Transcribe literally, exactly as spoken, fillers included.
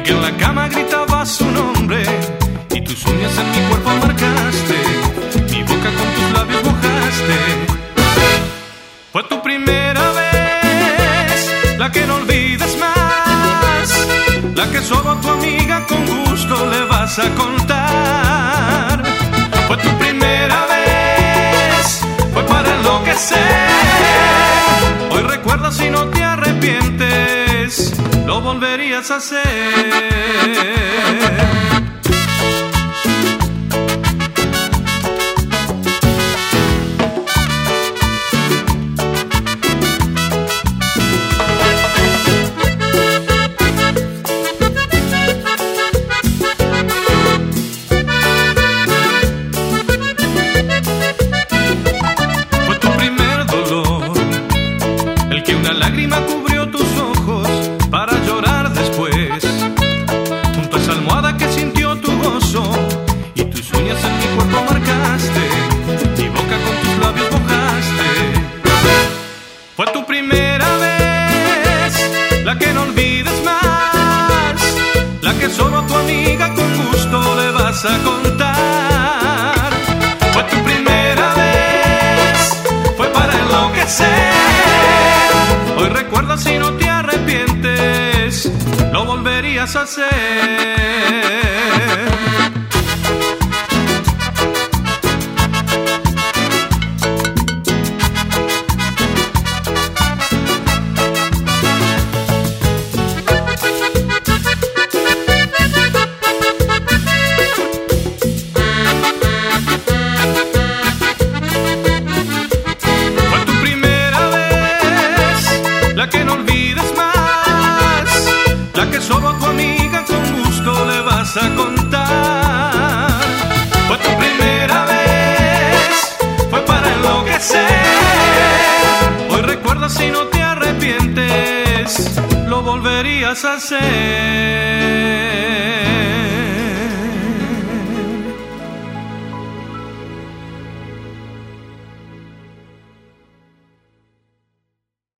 que en la cama gritaba su nombre y tus uñas en mi cuerpo marcaste, mi boca con tus labios mojaste. Fue tu primera vez, la que no olvides más, la que solo a tu amiga con gusto le vas a contar. Fue tu primera vez, fue para enloquecer. Hoy recuerdas y no te arrepientes, lo volverías a hacer. Una lágrima cubrió tus ojos para llorar después, junto a esa almohada que sintió tu gozo y tus uñas en mi cuerpo marcaste, mi boca con tus labios mojaste. Fue tu primera vez, la que no olvides más, la que solo a tu amiga con gusto le vas a contar. Fue tu primera vez, fue para enloquecer. Hoy recuerdas y no te arrepientes, lo volverías a hacer. La que no olvides más, la que solo a tu amiga con gusto le vas a contar. Fue tu primera vez, fue para enloquecer. Hoy recuerdas y no te arrepientes, lo volverías a hacer.